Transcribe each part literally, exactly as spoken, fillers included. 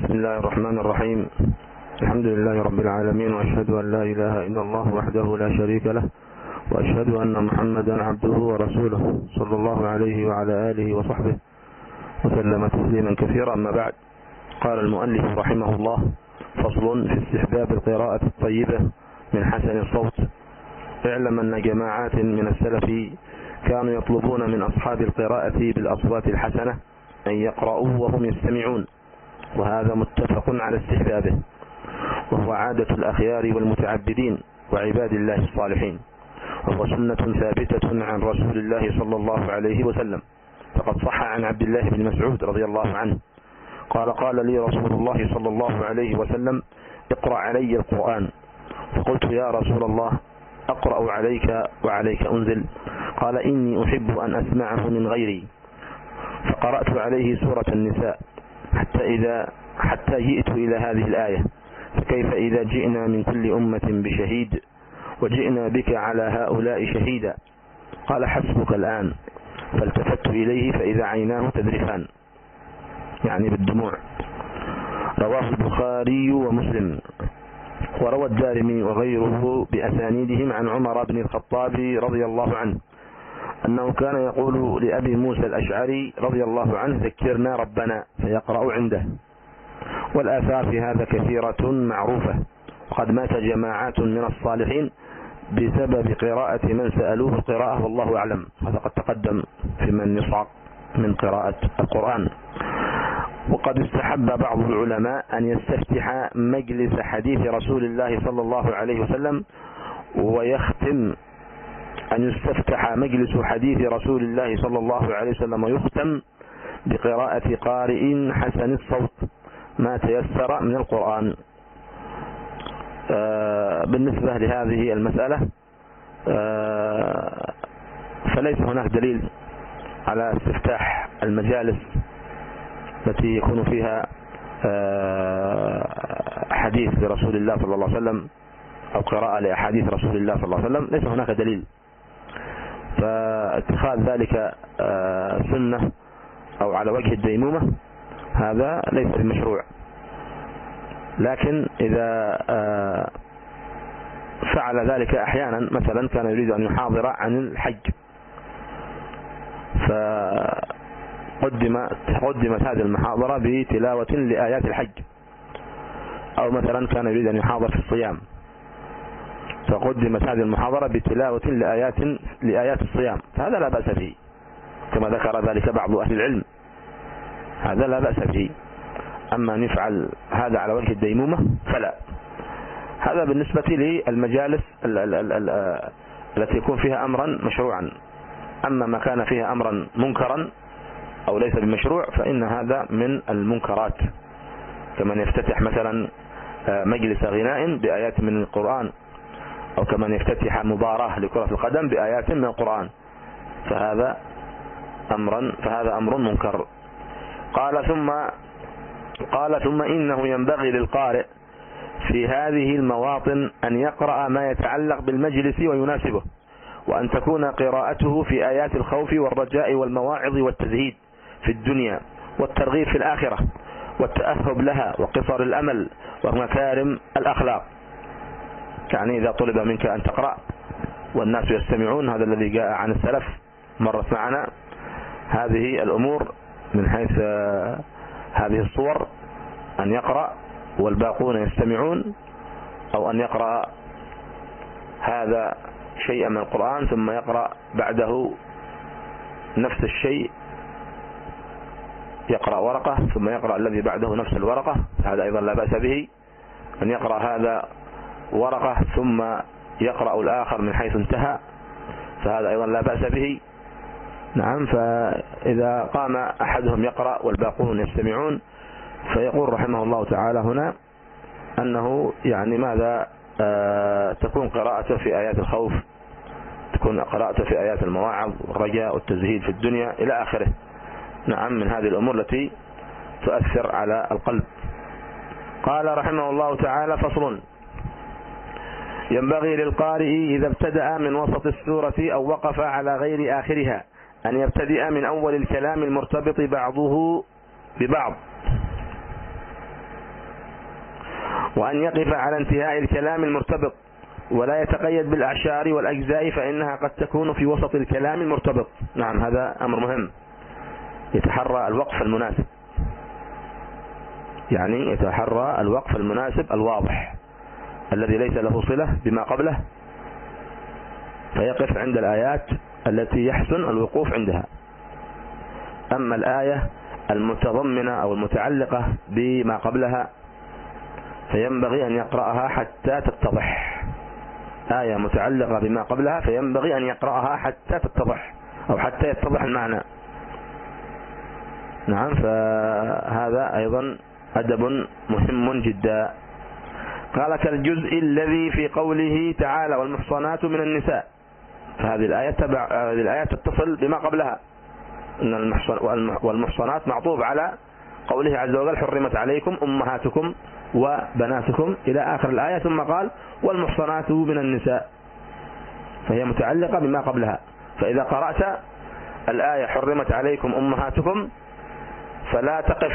بسم الله الرحمن الرحيم. الحمد لله رب العالمين، وأشهد أن لا إله إلا الله وحده لا شريك له، وأشهد أن محمدا عبده ورسوله صلى الله عليه وعلى آله وصحبه وسلم تسليما كثيرا. أما بعد، قال المؤلف رحمه الله: فصل في استحباب القراءة الطيبة من حسن الصوت. اعلم أن جماعات من السلف كانوا يطلبون من أصحاب القراءة بالأصوات الحسنة أن يقرأوا وهم يستمعون، وهذا متفق على استحبابه، وهو عادة الأخيار والمتعبدين وعباد الله الصالحين، وهو سنة ثابتة عن رسول الله صلى الله عليه وسلم. فقد صح عن عبد الله بن مسعود رضي الله عنه قال: قال لي رسول الله صلى الله عليه وسلم: اقرأ علي القرآن. فقلت: يا رسول الله، أقرأ عليك وعليك أنزل؟ قال: إني أحب أن أسمعه من غيري. فقرأت عليه سورة النساء حتى إذا حتى جئت إلى هذه الآية: فكيف إذا جئنا من كل أمة بشهيد وجئنا بك على هؤلاء شهيدا؟ قال: حسبك الآن. فالتفت إليه فإذا عيناه تذرفان، يعني بالدموع. رواه البخاري ومسلم. وروى الدارمي وغيره بأسانيدهم عن عمر بن الخطاب رضي الله عنه أنه كان يقول لأبي موسى الأشعري رضي الله عنه: ذكرنا ربنا، فيقرأ عنده. والآثار في هذا كثيرة معروفة، وقد مات جماعات من الصالحين بسبب قراءة من سألوه القراءة، والله أعلم. هذا قد تقدم في من يصعق من قراءة القرآن. وقد استحب بعض العلماء أن يستفتح مجلس حديث رسول الله صلى الله عليه وسلم ويختم أن يستفتح مجلس حديث رسول الله صلى الله عليه وسلم ويختم بقراءة قارئ حسن الصوت ما تيسر من القرآن. آه بالنسبة لهذه المسألة آه فليس هناك دليل على استفتاح المجالس التي يكون فيها آه حديث لرسول الله صلى الله عليه وسلم أو قراءة لأحاديث رسول الله صلى الله عليه وسلم، ليس هناك دليل. فاتخاذ ذلك آه سنة أو على وجه الديمومة هذا ليس بمشروع. لكن إذا آه فعل ذلك أحيانا، مثلا كان يريد أن يحاضر عن الحج فقدمت قدمت هذه المحاضرة بتلاوة لآيات الحج، أو مثلا كان يريد أن يحاضر في الصيام فقدمت هذه المحاضرة بتلاوة لآيات لآيات الصيام، فهذا لا بأس به، كما ذكر ذلك بعض أهل العلم، هذا لا بأس به. أما أن يفعل هذا على وجه الديمومة فلا. هذا بالنسبة للمجالس التي يكون فيها أمرا مشروعا. أما ما كان فيها أمرا منكرا أو ليس بمشروع فإن هذا من المنكرات، كمن يفتتح مثلا مجلس غناء بآيات من القرآن، أو كمن يفتتح مباراة لكرة القدم بآيات من القرآن، فهذا أمرا فهذا أمر منكر. قال ثم قال ثم إنه ينبغي للقارئ في هذه المواطن أن يقرأ ما يتعلق بالمجلس ويناسبه، وأن تكون قراءته في آيات الخوف والرجاء والمواعظ والتزهيد في الدنيا والترغيب في الآخرة والتأهب لها وقصر الأمل ومكارم الأخلاق. يعني إذا طلب منك أن تقرأ والناس يستمعون، هذا الذي جاء عن السلف مرت معنا هذه الأمور من حيث هذه الصور: أن يقرأ والباقون يستمعون، أو أن يقرأ هذا شيئا من القرآن ثم يقرأ بعده نفس الشيء، يقرأ ورقة ثم يقرأ الذي بعده نفس الورقة، هذا أيضا لا بأس به. أن يقرأ هذا ورقة ثم يقرأ الآخر من حيث انتهى، فهذا أيضا لا بأس به. نعم. فإذا قام أحدهم يقرأ والباقون يستمعون فيقول رحمه الله تعالى هنا أنه يعني ماذا آه تكون قراءته في آيات الخوف، تكون قراءته في آيات المواعظ والرجاء والتزهيد في الدنيا إلى آخره. نعم، من هذه الأمور التي تؤثر على القلب. قال رحمه الله تعالى: فصل: ينبغي للقارئ إذا ابتدأ من وسط السورة أو وقف على غير آخرها أن يبتدئ من أول الكلام المرتبط بعضه ببعض وأن يقف على انتهاء الكلام المرتبط ولا يتقيد بالأعشار والأجزاء فإنها قد تكون في وسط الكلام المرتبط. نعم، هذا أمر مهم، يتحرى الوقف المناسب، يعني يتحرى الوقف المناسب الواضح الذي ليس له صلة بما قبله، فيقف عند الآيات التي يحسن الوقوف عندها. أما الآية المتضمنة أو المتعلقة بما قبلها فينبغي أن يقرأها حتى تتضح. آية متعلقة بما قبلها فينبغي أن يقرأها حتى تتضح أو حتى يتضح المعنى. نعم، فهذا أيضا أدب مهم جدا. قال كالجزء الذي في قوله تعالى والمحصنات من النساء، فهذه الآية تبع هذه الآية تتصل بما قبلها، إن المحصن والمحصنات معطوف على قوله عز وجل حرمت عليكم أمهاتكم وبناتكم إلى آخر الآية، ثم قال والمحصنات من النساء، فهي متعلقة بما قبلها. فإذا قرأت الآية حرمت عليكم أمهاتكم فلا تقف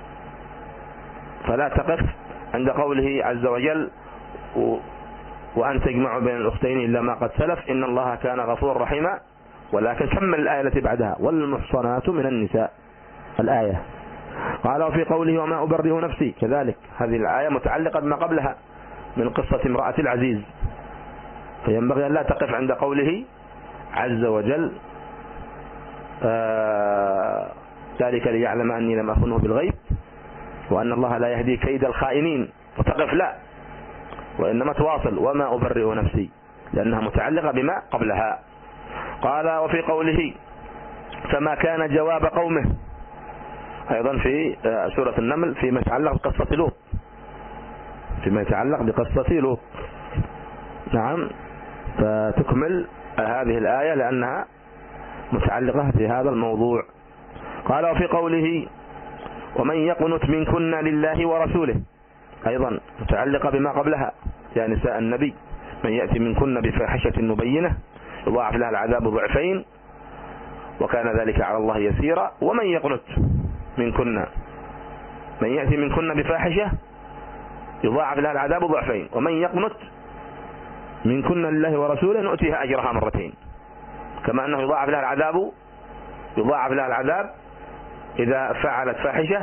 فلا تقف عند قوله عز وجل وأن تجمعوا بين الأختين إلا ما قد سلف إن الله كان غفورا رحيما، ولكن كمل الآية التي بعدها والمحصنات من النساء الآية. قال وفي قوله وما أبرئ نفسي كذلك، هذه الآية متعلقة بما قبلها من قصة امرأة العزيز، فينبغي أن لا تقف عند قوله عز وجل آه ذلك ليعلم أني لم أخنه بالغيب وأن الله لا يهدي كيد الخائنين، وتقف لا، وإنما تواصل وما أبرئ نفسي لأنها متعلقة بما قبلها. قال وفي قوله فما كان جواب قومه، أيضا في سورة النمل فيما يتعلق بقصة لوط، فيما يتعلق بقصة لوط. نعم، فتكمل هذه الآية لأنها متعلقة في هذا الموضوع. قال وفي قوله ومن يقنت منكن لله ورسوله، أيضا متعلقة بما قبلها يا نساء النبي من يأتي منكن بفاحشة مبينة يضاعف لها العذاب ضعفين وكان ذلك على الله يسيرا. ومن يقنت منكن، من يأتي منكن بفاحشة يضاعف لها العذاب ضعفين، ومن يقنت منكن لله ورسوله نؤتيها أجرها مرتين، كما أنه يضاعف لها العذاب يضاعف لها العذاب إذا فعلت فاحشة،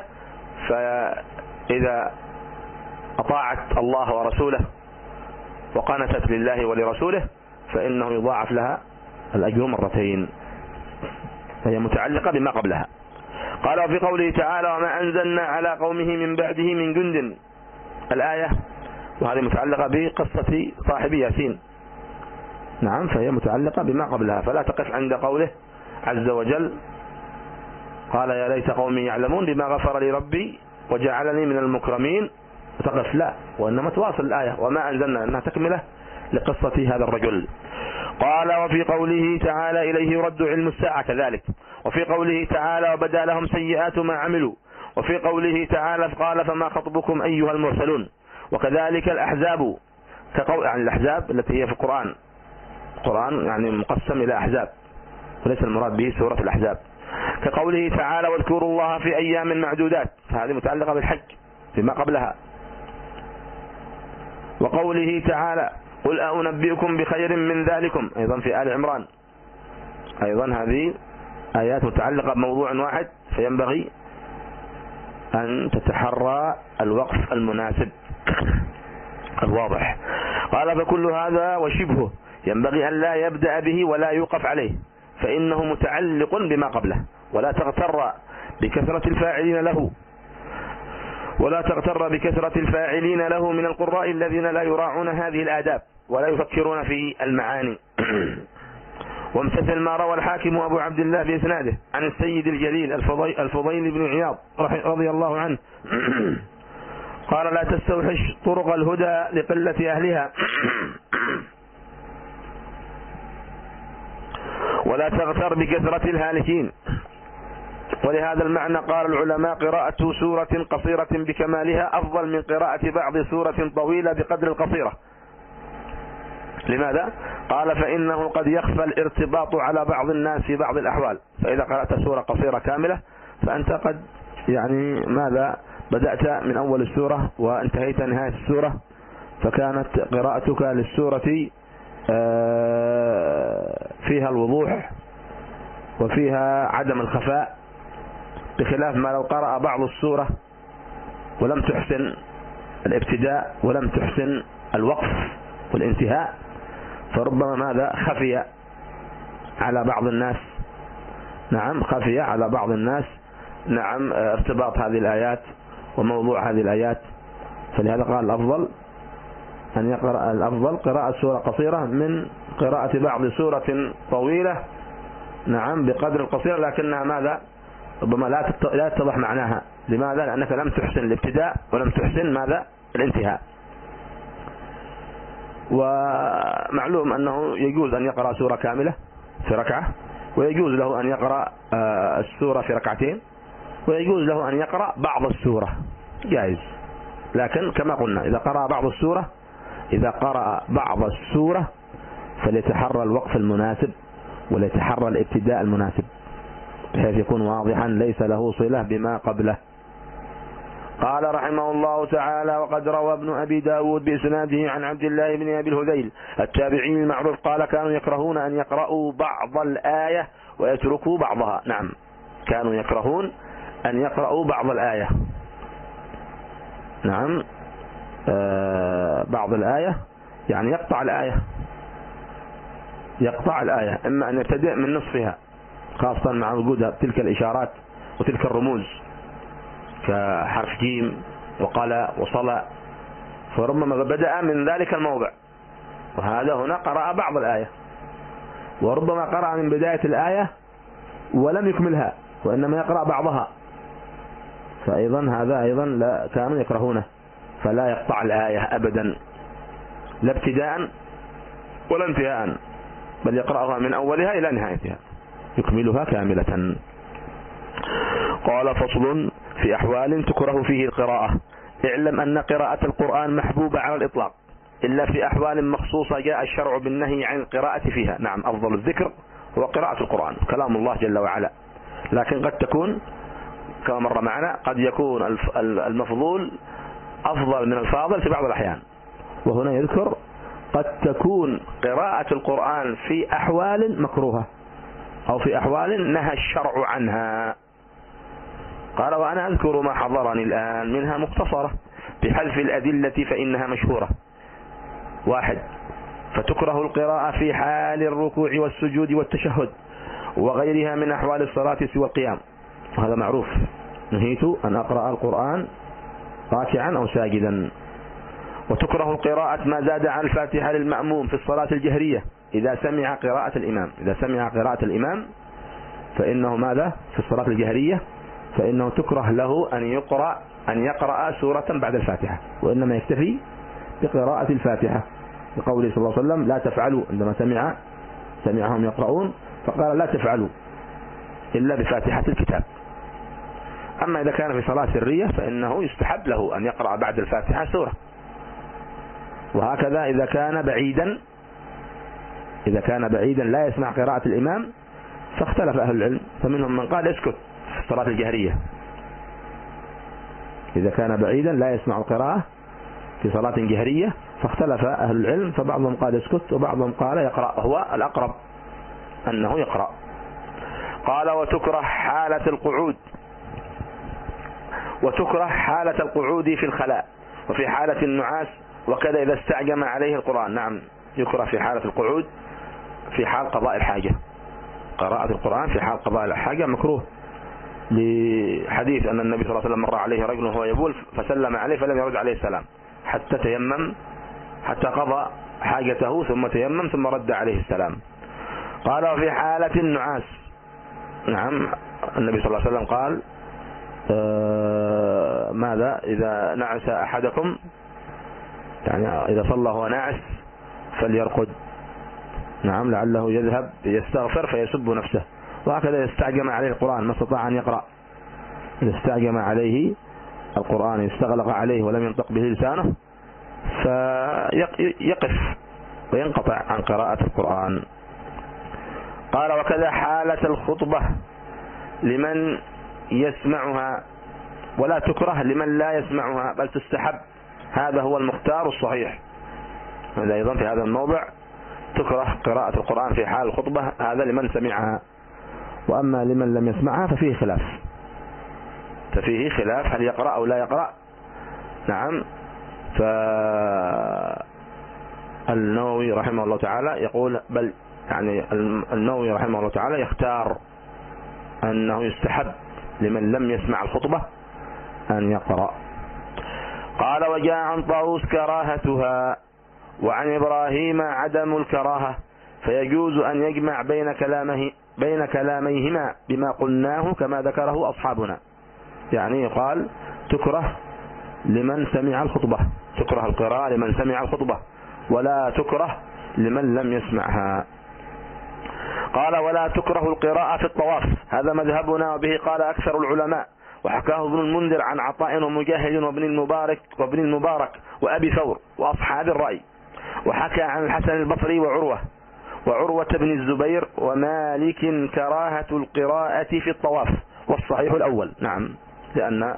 فإذا أطاعت الله ورسوله وقنتت لله ولرسوله فإنه يضاعف لها الأجر مرتين، فهي متعلقة بما قبلها. قال وفي قوله تعالى وما أنزلنا على قومه من بعده من جند الآية، وهذه متعلقة بقصة صاحب ياسين. نعم، فهي متعلقة بما قبلها، فلا تقف عند قوله عز وجل قال يا ليت قومي يعلمون بما غفر لي ربي وجعلني من المكرمين، تقف لا، وإنما تواصل الآية وما أنزلنا أنها تكملة لقصة هذا الرجل. قال وفي قوله تعالى إليه يرد علم الساعة كذلك، وفي قوله تعالى وبدا لهم سيئات ما عملوا، وفي قوله تعالى قال فما خطبكم أيها المرسلون. وكذلك الأحزاب كقول عن الأحزاب التي هي في القرآن، القرآن يعني مقسم إلى أحزاب وليس المراد به سورة الأحزاب، كقوله تعالى واذكروا الله في أيام معدودات، فهذه متعلقة بالحج فيما قبلها. وقوله تعالى قل أنبئكم بخير من ذلكم، أيضا في آل عمران، أيضا هذه آيات متعلقة بموضوع واحد، فينبغي أن تتحرى الوقف المناسب الواضح. قال فكل هذا وشبهه ينبغي أن لا يبدأ به ولا يوقف عليه، فإنه متعلق بما قبله، ولا تغتر بكثرة الفاعلين له ولا تغتر بكثرة الفاعلين له من القراء الذين لا يراعون هذه الآداب ولا يفكرون في المعاني. وامتثل ما روى الحاكم أبو عبد الله بإسناده عن السيد الجليل الفضيل, الفضيل بن عياض رضي الله عنه قال لا تستوحش طرق الهدى لقلة أهلها ولا تغتر بكثرة الهالكين. ولهذا المعنى قال العلماء قراءة سورة قصيرة بكمالها أفضل من قراءة بعض سورة طويلة بقدر القصيرة. لماذا؟ قال فإنه قد يخفى الارتباط على بعض الناس في بعض الأحوال، فإذا قرأت سورة قصيرة كاملة فأنت قد يعني ماذا بدأت من أول السورة وانتهيت نهاية السورة، فكانت قراءتك للسورة فيها الوضوح وفيها عدم الخفاء، بخلاف ما لو قرأ بعض السورة ولم تحسن الابتداء ولم تحسن الوقف والانتهاء، فربما ماذا خفي على بعض الناس، نعم خفي على بعض الناس نعم ارتباط هذه الآيات وموضوع هذه الآيات. فلهذا قال الأفضل أن يقرأ الأفضل قراءة سورة قصيرة من قراءة بعض سورة طويلة، نعم بقدر القصير لكنها ماذا ربما لا لا يتضح معناها. لماذا؟ لأنك لم تحسن الابتداء ولم تحسن ماذا الانتهاء. ومعلوم أنه يجوز أن يقرأ سورة كاملة في ركعة، ويجوز له أن يقرأ السورة في ركعتين، ويجوز له أن يقرأ بعض السورة، جائز. لكن كما قلنا إذا قرأ بعض السورة إذا قرأ بعض السورة فليتحرى الوقف المناسب وليتحرى الابتداء المناسب بحيث يكون واضحا ليس له صلة بما قبله. قال رحمه الله تعالى: وقد روى ابن أبي داود بإسناده عن عبد الله بن أبي الهذيل التابعي المعروف قال: كانوا يكرهون أن يقرأوا بعض الآية ويتركوا بعضها. نعم، كانوا يكرهون أن يقرأوا بعض الآية، نعم آه بعض الآية يعني يقطع الآية يقطع الآية إما أن يبتدئ من نصفها، خاصة مع وجود تلك الإشارات وتلك الرموز كحرف جيم وقلا وصلا، فربما بدأ من ذلك الموضع، وهذا هنا قرأ بعض الآية، وربما قرأ من بداية الآية ولم يكملها وإنما يقرأ بعضها، فأيضا هذا أيضا لا كانوا يكرهونه، فلا يقطع الآية أبدا لا ابتداء ولا انتهاء، بل يقرأها من أولها إلى نهايتها يكملها كاملة. قال: فصل في أحوال تكره فيه القراءة. اعلم أن قراءة القرآن محبوبة على الإطلاق إلا في أحوال مخصوصة جاء الشرع بالنهي عن القراءة فيها. نعم، أفضل الذكر هو قراءة القرآن كلام الله جل وعلا، لكن قد تكون كما مر معنا قد يكون المفضول أفضل من الفاضل في بعض الأحيان، وهنا يذكر قد تكون قراءة القرآن في أحوال مكروهة أو في أحوال نهى الشرع عنها. قال: وأنا أذكر ما حضرني الآن منها مختصرة بحذف الأدلة فإنها مشهورة. واحد: فتكره القراءة في حال الركوع والسجود والتشهد وغيرها من أحوال الصلاة سوى القيام، وهذا معروف، نهيت أن أقرأ القرآن راكعا أو ساجدا. وتكره القراءة ما زاد عن الفاتحة للمأموم في الصلاة الجهرية إذا سمع قراءة الإمام إذا سمع قراءة الإمام فإنه ماذا في الصلاة الجهرية فإنه تكره له أن يقرأ أن يقرأ سورة بعد الفاتحة، وإنما يكتفي بقراءة الفاتحة، بقوله صلى الله عليه وسلم: لا تفعلوا، عندما سمع سمعهم يقرؤون فقال: لا تفعلوا إلا بفاتحة الكتاب. أما إذا كان في صلاة سرية فإنه يستحب له أن يقرأ بعد الفاتحة سورة. وهكذا إذا كان بعيدا إذا كان بعيدا لا يسمع قراءة الإمام فاختلف أهل العلم، فمنهم من قال اسكت في الصلاة الجهرية إذا كان بعيدا لا يسمع القراءة في صلاة جهرية، فاختلف أهل العلم، فبعضهم قال اسكت وبعضهم قال يقرأ، هو الأقرب أنه يقرأ. قال: وتكره حالة القعود وتكره حالة القعود في الخلاء وفي حالة النعاس، وكذا إذا استعجم عليه القرآن. نعم، يكره في حالة القعود في حال قضاء الحاجة، قراءة القرآن في حال قضاء الحاجة مكروه، لحديث أن النبي صلى الله عليه وسلم مر عليه رجل وهو يبول فسلم عليه فلم يرد عليه السلام حتى تيمم حتى قضى حاجته ثم تيمم ثم رد عليه السلام. قال: وفي حالة النعاس. نعم، النبي صلى الله عليه وسلم قال: آه ماذا إذا نعس أحدكم، يعني إذا صلى وهو ناعس فليرقد، نعم، لعله يذهب يستغفر فيسب نفسه. وهكذا يستعجم عليه القرآن ما استطاع أن يقرأ، إذا استعجم عليه القرآن يستغلق عليه ولم ينطق به لسانه فيقف وينقطع عن قراءة القرآن. قال: وكذا حالة الخطبة لمن يسمعها ولا تكره لمن لا يسمعها بل تستحب. هذا هو المختار الصحيح. هذا أيضا في هذا الموضع تكره قراءة القرآن في حال الخطبة، هذا لمن سمعها. وأما لمن لم يسمعها ففيه خلاف ففيه خلاف هل يقرأ أو لا يقرأ. نعم. فالنووي رحمه الله تعالى يقول بل يعني النووي رحمه الله تعالى يختار أنه يستحب لمن لم يسمع الخطبة أن يقرأ. قال وجاء عن طاووس كراهتها وعن إبراهيم عدم الكراهة، فيجوز أن يجمع بين كلامه بين كلاميهما بما قلناه كما ذكره أصحابنا. يعني يقال تكره لمن سمع الخطبة، تكره القراءة لمن سمع الخطبة ولا تكره لمن لم يسمعها. قال ولا تكره القراءة في الطواف، هذا مذهبنا وبه قال أكثر العلماء، وحكاه ابن المنذر عن عطاء ومجاهد وابن المبارك وابن المبارك وأبي ثور وأصحاب الرأي، وحكى عن الحسن البصري وعروة وعروة بن الزبير ومالك كراهة القراءة في الطواف، والصحيح الأول. نعم، لأن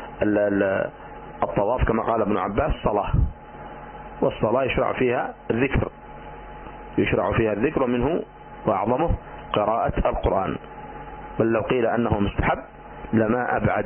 الطواف كما قال ابن عباس صلاة، والصلاة يشرع فيها الذكر يشرع فيها الذكر منه وأعظمه قراءة القرآن، بل لو قيل أنه مستحب لما أبعد.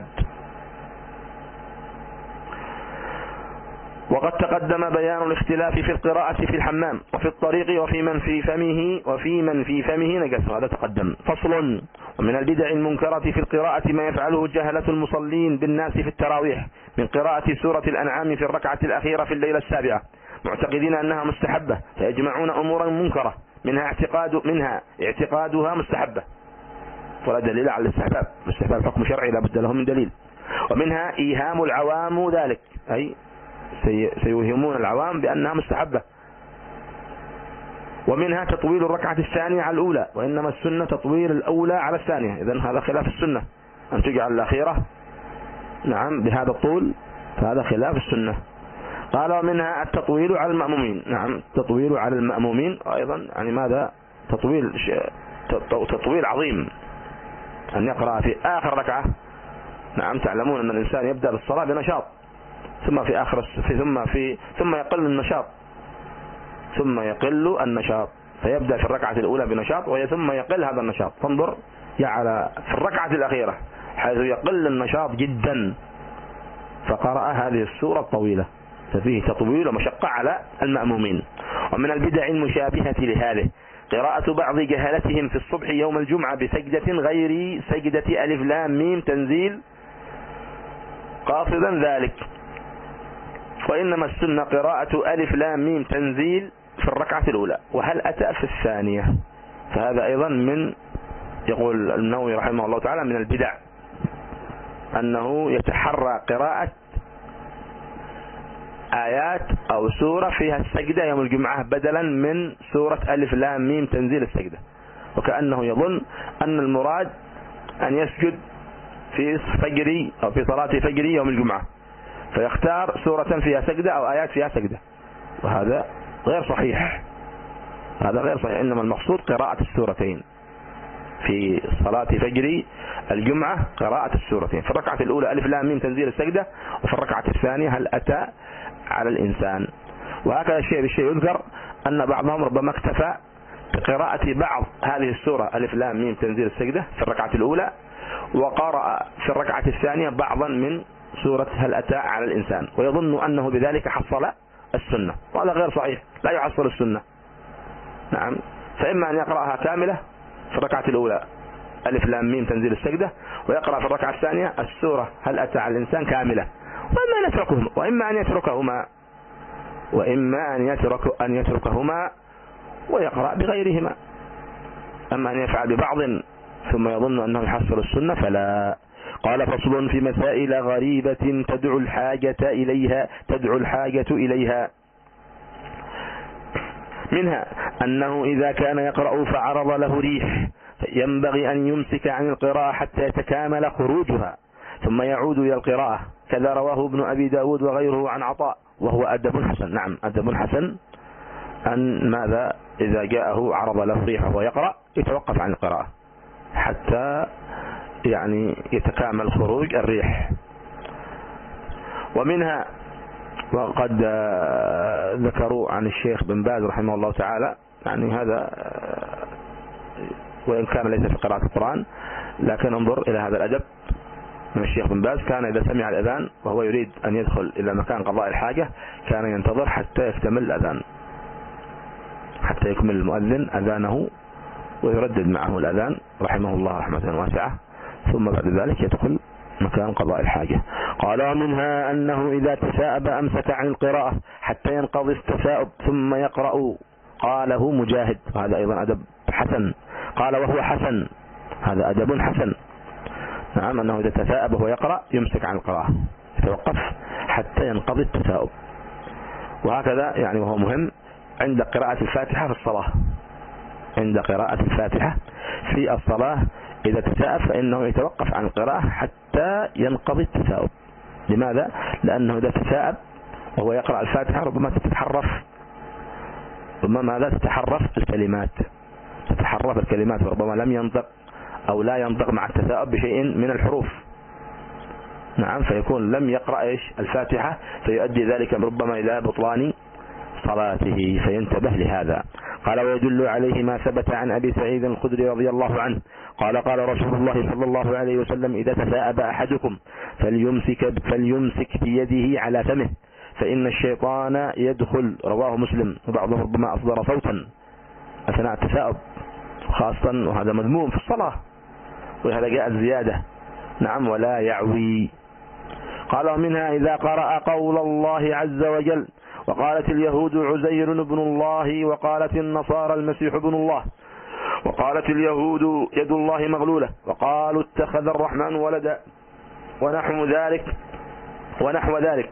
وقد تقدم بيان الاختلاف في القراءة في الحمام وفي الطريق وفي من في فمه وفي من في فمه نجس، هذا تقدم. فصل. ومن البدع المنكرة في القراءة ما يفعله جهلة المصلين بالناس في التراويح من قراءة سورة الأنعام في الركعة الأخيرة في الليلة السابعة معتقدين أنها مستحبة، فيجمعون أمورا منكرة منها اعتقاد منها اعتقادها مستحبة ولا دليل على الاستحباب، الاستحباب حكم شرعي لا بد له من دليل. ومنها إيهام العوام ذلك، أي سيوهمون العوام بأنها مستحبة. ومنها تطويل الركعة الثانية على الأولى، وإنما السنة تطويل الأولى على الثانية، إذن هذا خلاف السنة أن تجعل الأخيرة نعم بهذا الطول، فهذا خلاف السنة. قال ومنها التطويل على المأمومين، نعم التطويل على المأمومين أيضا، يعني ماذا تطويل تطويل عظيم أن يقرأ في آخر ركعة. نعم تعلمون أن الإنسان يبدأ بالصلاة بنشاط ثم في آخر في ثم في ثم يقل النشاط ثم يقل النشاط فيبدأ في الركعة الأولى بنشاط وثم يقل هذا النشاط. فانظر على في الركعة الأخيرة حيث يقل النشاط جدا فقرأ هذه السورة الطويلة، ففيه تطويل ومشقة على المأمومين. ومن البدع المشابهة لهذه قراءة بعض جهلتهم في الصبح يوم الجمعة بسجدة غير سجدة ألف لام ميم تنزيل قاصدا ذلك، وإنما السنة قراءة ألف لام ميم تنزيل في الركعة الأولى، وهل أتى في الثانية؟ فهذا أيضا من يقول النووي رحمه الله تعالى من البدع أنه يتحرى قراءة آيات أو سورة فيها السجدة يوم الجمعة بدلا من سورة ألف لام ميم تنزيل السجدة، وكأنه يظن أن المراد أن يسجد في فجري أو في صلاة فجري يوم الجمعة فيختار سورة فيها سجدة أو آيات فيها سجدة، وهذا غير صحيح هذا غير صحيح إنما المقصود قراءة السورتين في صلاة فجري الجمعة، قراءة السورتين في الركعة الأولى ألف لام ميم تنزيل السجدة، وفي الركعة الثانية هل أتى على الإنسان. وهكذا الشيء بالشيء يذكر أن بعضهم ربما اكتفى بقراءة بعض هذه السورة ألف لام ميم تنزيل السجدة في الركعة الأولى وقرأ في الركعة الثانية بعضا من سورة هل أتى على الإنسان ويظن أنه بذلك حصل السنة، وهذا غير صحيح لا يحصل السنة. نعم، فإما أن يقرأها كاملة في الركعة الأولى ألف لام ميم تنزيل السجدة ويقرأ في الركعة الثانية السورة هل أتى على الإنسان كاملة، وإما أن يتركهما وإما أن يتركهما وإما أن يترك أن يتركهما ويقرأ بغيرهما. أما أن يفعل ببعض ثم يظن أنه يحصل السنة فلا. قال فصل في مسائل غريبة تدعو الحاجة إليها تدعو الحاجة إليها منها أنه إذا كان يقرأ فعرض له ريح ينبغي أن يمسك عن القراءة حتى يتكامل خروجها ثم يعود إلى القراءة، كذا رواه ابن أبي داود وغيره عن عطاء، وهو أدب حسن. نعم أدب حسن أن ماذا إذا جاءه عرض له ريح وهو يقرأ يتوقف عن القراءة حتى يعني يتكامل خروج الريح ومنها وقد ذكروا عن الشيخ بن باز رحمه الله تعالى، يعني هذا وإن كان ليس في قراءة القرآن، لكن انظر إلى هذا الأدب من الشيخ بن باز. كان إذا سمع الأذان وهو يريد أن يدخل إلى مكان قضاء الحاجة كان ينتظر حتى يكتمل الأذان، حتى يكمل المؤذن أذانه ويردد معه الأذان رحمه الله رحمة واسعة، ثم بعد ذلك يدخل مكان قضاء الحاجة. قال ومنها أنه إذا تثاءب أمسك عن القراءة حتى ينقضي التثاؤب ثم يقرأ. قاله مجاهد، وهذا أيضا أدب حسن. قال وهو حسن، هذا أدب حسن. نعم، أنه إذا تثاءب وهو يقرأ يمسك عن القراءة، يتوقف حتى ينقضي التثاؤب. وهكذا يعني وهو مهم عند قراءة الفاتحة في الصلاة، عند قراءة الفاتحة في الصلاة إذا تثاءب فإنه يتوقف عن القراءة حتى ينقضي التثاؤب. لماذا؟ لأنه إذا تثاءب وهو يقرأ الفاتحة ربما تتحرف، ربما ماذا تتحرف الكلمات، تتحرف الكلمات وربما لم ينطق أو لا ينطق مع التثاؤب بشيء من الحروف. نعم، فيكون لم يقرأ إيش الفاتحة، فيؤدي ذلك ربما إلى بطلان صلاته، فينتبه لهذا. قال ويدل عليه ما ثبت عن أبي سعيد الخدري رضي الله عنه قال قال رسول الله صلى الله عليه وسلم إذا تثاءب أحدكم فليمسك, فليمسك بيده على فمه فإن الشيطان يدخل. رواه مسلم. وبعضهم ربما أصدر صوتا أثناء التثاؤب خاصة، وهذا مذموم في الصلاة، وهذا جاء الزيادة. نعم، ولا يعوي. قال ومنها إذا قرأ قول الله عز وجل وقالت اليهود عزير ابن الله وقالت النصارى المسيح ابن الله وقالت اليهود يد الله مغلولة وقالوا اتخذ الرحمن ولدا ونحو ذلك ونحو ذلك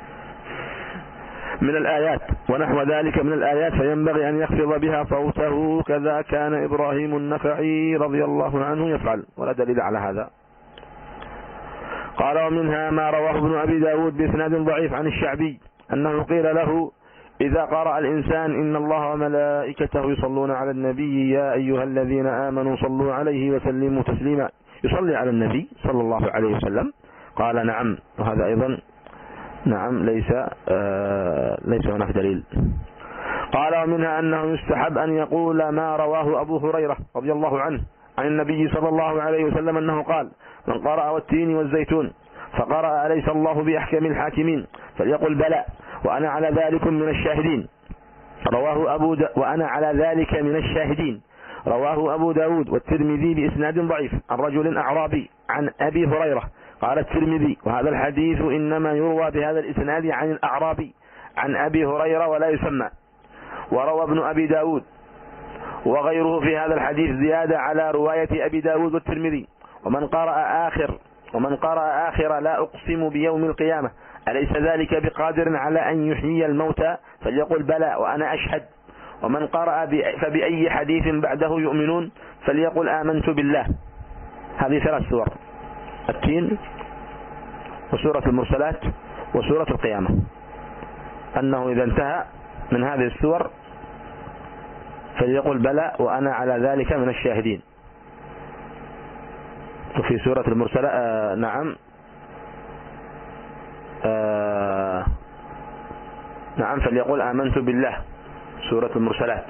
من الآيات ونحو ذلك من الآيات فينبغي أن يخفض بها صوته، كذا كان إبراهيم النخعي رضي الله عنه يفعل، ولا دليل على هذا. قال ومنها ما رواه ابن أبي داود بإسناد ضعيف عن الشعبي أنه قيل له إذا قرأ الإنسان إن الله وملائكته يصلون على النبي يا أيها الذين آمنوا صلوا عليه وسلموا تسليما، يصلي على النبي صلى الله عليه وسلم. قال نعم، وهذا أيضا نعم ليس آه ليس هناك دليل. قال ومنها أنه يستحب أن يقول ما رواه أبو هريرة رضي الله عنه عن النبي صلى الله عليه وسلم أنه قال من قرأ والتين والزيتون فقرأ أليس الله بأحكم الحاكمين فليقل بلى وأنا على ذلك من الشاهدين. رواه أبو دا وأنا على ذلك من الشاهدين رواه أبو داود والترمذي بإسناد ضعيف عن رجل أعرابي عن أبي هريرة. قال الترمذي وهذا الحديث إنما يروى بهذا الإسناد عن الأعرابي عن أبي هريرة ولا يسمى. وروى ابن أبي داود وغيره في هذا الحديث زيادة على رواية أبي داود والترمذي. ومن قرأ آخر ومن قرأ آخر لا أقسم بيوم القيامة أليس ذلك بقادر على أن يحيي الموتى فليقل بلى وأنا أشهد. ومن قرأ فبأي حديث بعده يؤمنون فليقل آمنت بالله. هذه ثلاث سور: التين وسورة المرسلات وسورة القيامة. أنه إذا انتهى من هذه السور فليقل بلى وأنا على ذلك من الشاهدين. وفي سورة المرسلات آه نعم آه نعم فليقل آمنت بالله سورة المرسلات.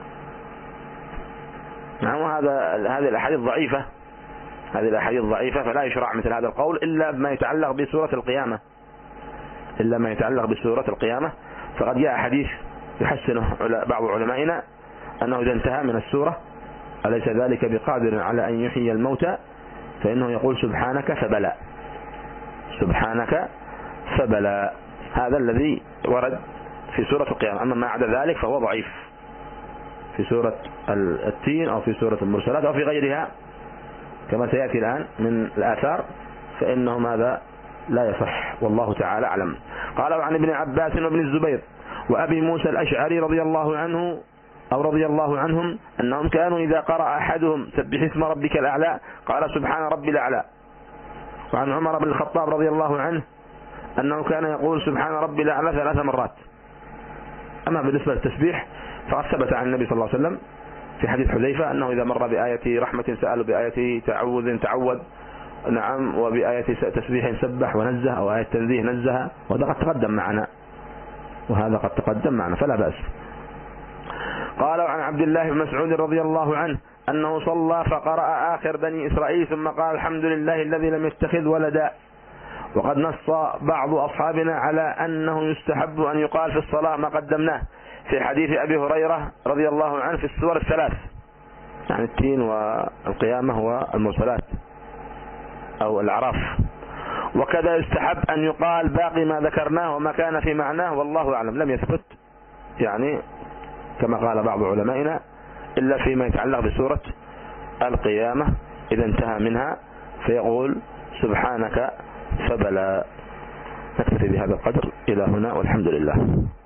نعم، وهذا هذه الأحاديث ضعيفة هذه الأحاديث ضعيفة فلا يشرع مثل هذا القول إلا ما يتعلق بسورة القيامة إلا ما يتعلق بسورة القيامة. فقد جاء حديث يحسنه بعض علمائنا أنه إذا انتهى من السورة أليس ذلك بقادر على أن يحيي الموتى فإنه يقول سبحانك فبلى سبحانك فبلى. هذا الذي ورد في سورة القيامة. أما ما عدا ذلك فهو ضعيف في سورة التين أو في سورة المرسلات أو في غيرها كما سيأتي الآن من الآثار، فإنه ماذا لا يصح، والله تعالى أعلم. قال عن ابن عباس وابن الزبير وأبي موسى الأشعري رضي الله عنه أو رضي الله عنهم أنهم كانوا إذا قرأ أحدهم سبح اسم ربك الأعلى قال سبحان ربي الأعلى. وعن عمر بن الخطاب رضي الله عنه أنه كان يقول سبحان ربي الأعلى ثلاث مرات. أما بالنسبة للتسبيح فقد ثبت عن النبي صلى الله عليه وسلم في حديث حذيفة أنه إذا مر بآية رحمة سأل بآية تعوذ تعوذ نعم، وبآية تسبيح سبح ونزه، أو آية تنزيه نزه، وهذا قد تقدم معنا وهذا قد تقدم معنا فلا بأس. قال عن عبد الله بن مسعود رضي الله عنه أنه صلى فقرأ آخر بني إسرائيل ثم قال الحمد لله الذي لم يتخذ ولدا. وقد نص بعض أصحابنا على أنه يستحب أن يقال في الصلاة ما قدمناه في حديث أبي هريرة رضي الله عنه في السور الثلاث، يعني التين والقيامة والمرسلات أو الأعراف. وكذا يستحب أن يقال باقي ما ذكرناه وما كان في معناه، والله أعلم. لم يثبت يعني كما قال بعض علمائنا إلا فيما يتعلق بسورة القيامة إذا انتهى منها فيقول سبحانك فبلا. نكتفي بهذا القدر إلى هنا والحمد لله.